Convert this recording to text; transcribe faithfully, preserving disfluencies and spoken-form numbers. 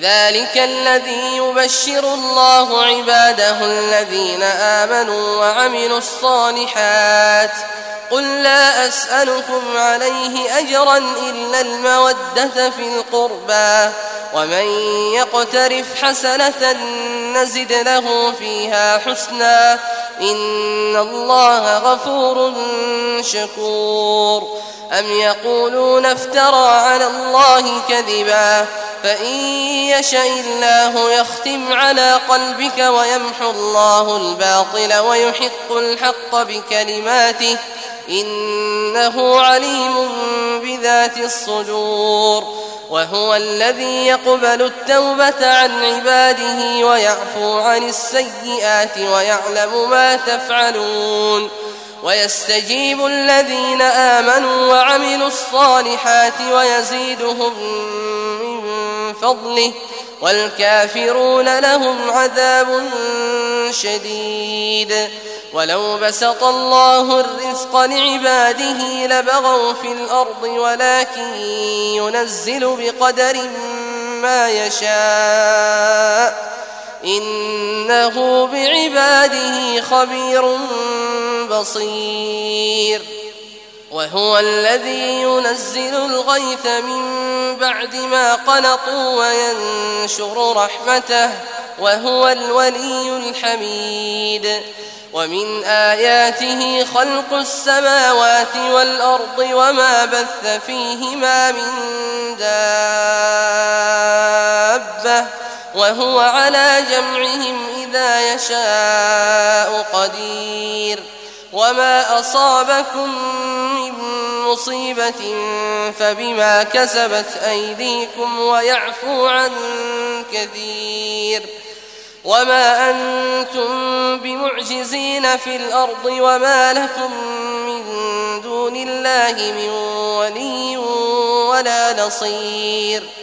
ذلك الذي يبشر الله عباده الذين آمنوا وعملوا الصالحات قل لا أسألكم عليه أجرا إلا المودة في القربى ومن يقترف حسنة نزد له فيها حسنا إن الله غفور شكور أم يقولون افترى على الله كذبا فإن يشأ الله يختم على قلبك ويمحو الله الباطل ويحق الحق بكلماته إنه عليم بذات الصدور وهو الذي يقبل التوبة عن عباده ويعفو عن السيئات ويعلم ما تفعلون ويستجيب الذين آمنوا وعملوا الصالحات ويزيدهم من فضله والكافرون لهم عذاب شديد ولو بسط الله الرزق لعباده لبغوا في الأرض ولكن ينزل بقدر ما يشاء إنه بعباده خبير بصير وهو الذي ينزل الغيث من بعد ما قنطوا وينشر رحمته وهو الولي الحميد ومن آياته خلق السماوات والأرض وما بث فيهما من دابة وهو على جمعهم إذا يشاء قدير وما أصابكم من مصيبة فبما كسبت أيديكم ويعفو عن كثير وما أنتم بمعجزين في الأرض وما لكم من دون الله من ولي ولا نصير